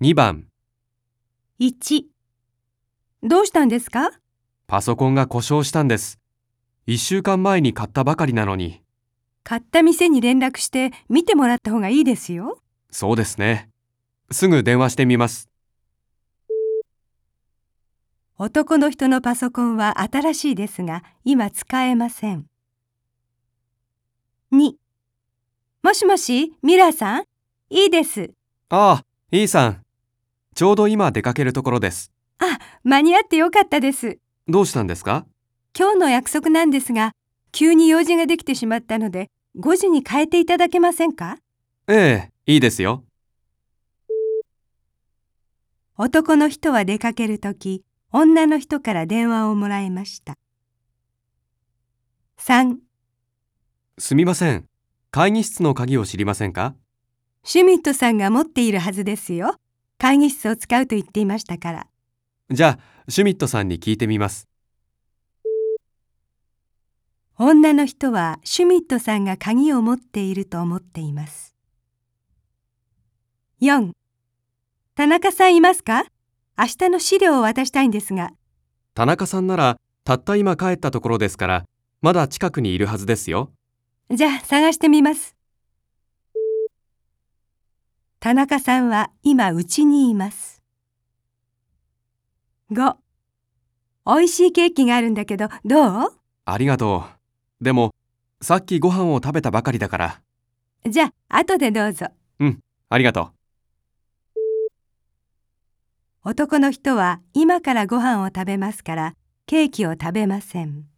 2番、 1、どうしたんですか？ パソコンが故障したんです。1週間前に買ったばかりなのに。 買った店に連絡して見てもらった方がいいですよ。 そうですね。すぐ電話してみます。 男の人のパソコンは新しいですが、今使えません。2、もしもし、ミラーさん？いいです。 ああ、イーさん。ちょうど今出かけるところです。 あ、間に合ってよかったです。 どうしたんですか？ 今日の約束なんですが、急に用事ができてしまったので、5時に変えていただけませんか？ ええ、いいですよ。 男の人は出かけるとき、女の人から電話をもらいました。3、 すみません。会議室の鍵を知りませんか？ シュミットさんが持っているはずですよ。会議室を使うと言っていましたから。 じゃあ、シュミットさんに聞いてみます。 女の人はシュミットさんが鍵を持っていると思っています。4、田中さんいますか？明日の資料を渡したいんですが。 田中さんなら、たった今帰ったところですから、まだ近くにいるはずですよ。 じゃあ探してみます。田中さんは今うちにいます。5、おいしいケーキがあるんだけど、どう？ ありがとう。でも、さっきご飯を食べたばかりだから。 じゃあ後でどうぞ。 うん、ありがとう。 男の人は今からご飯を食べますから、ケーキを食べません。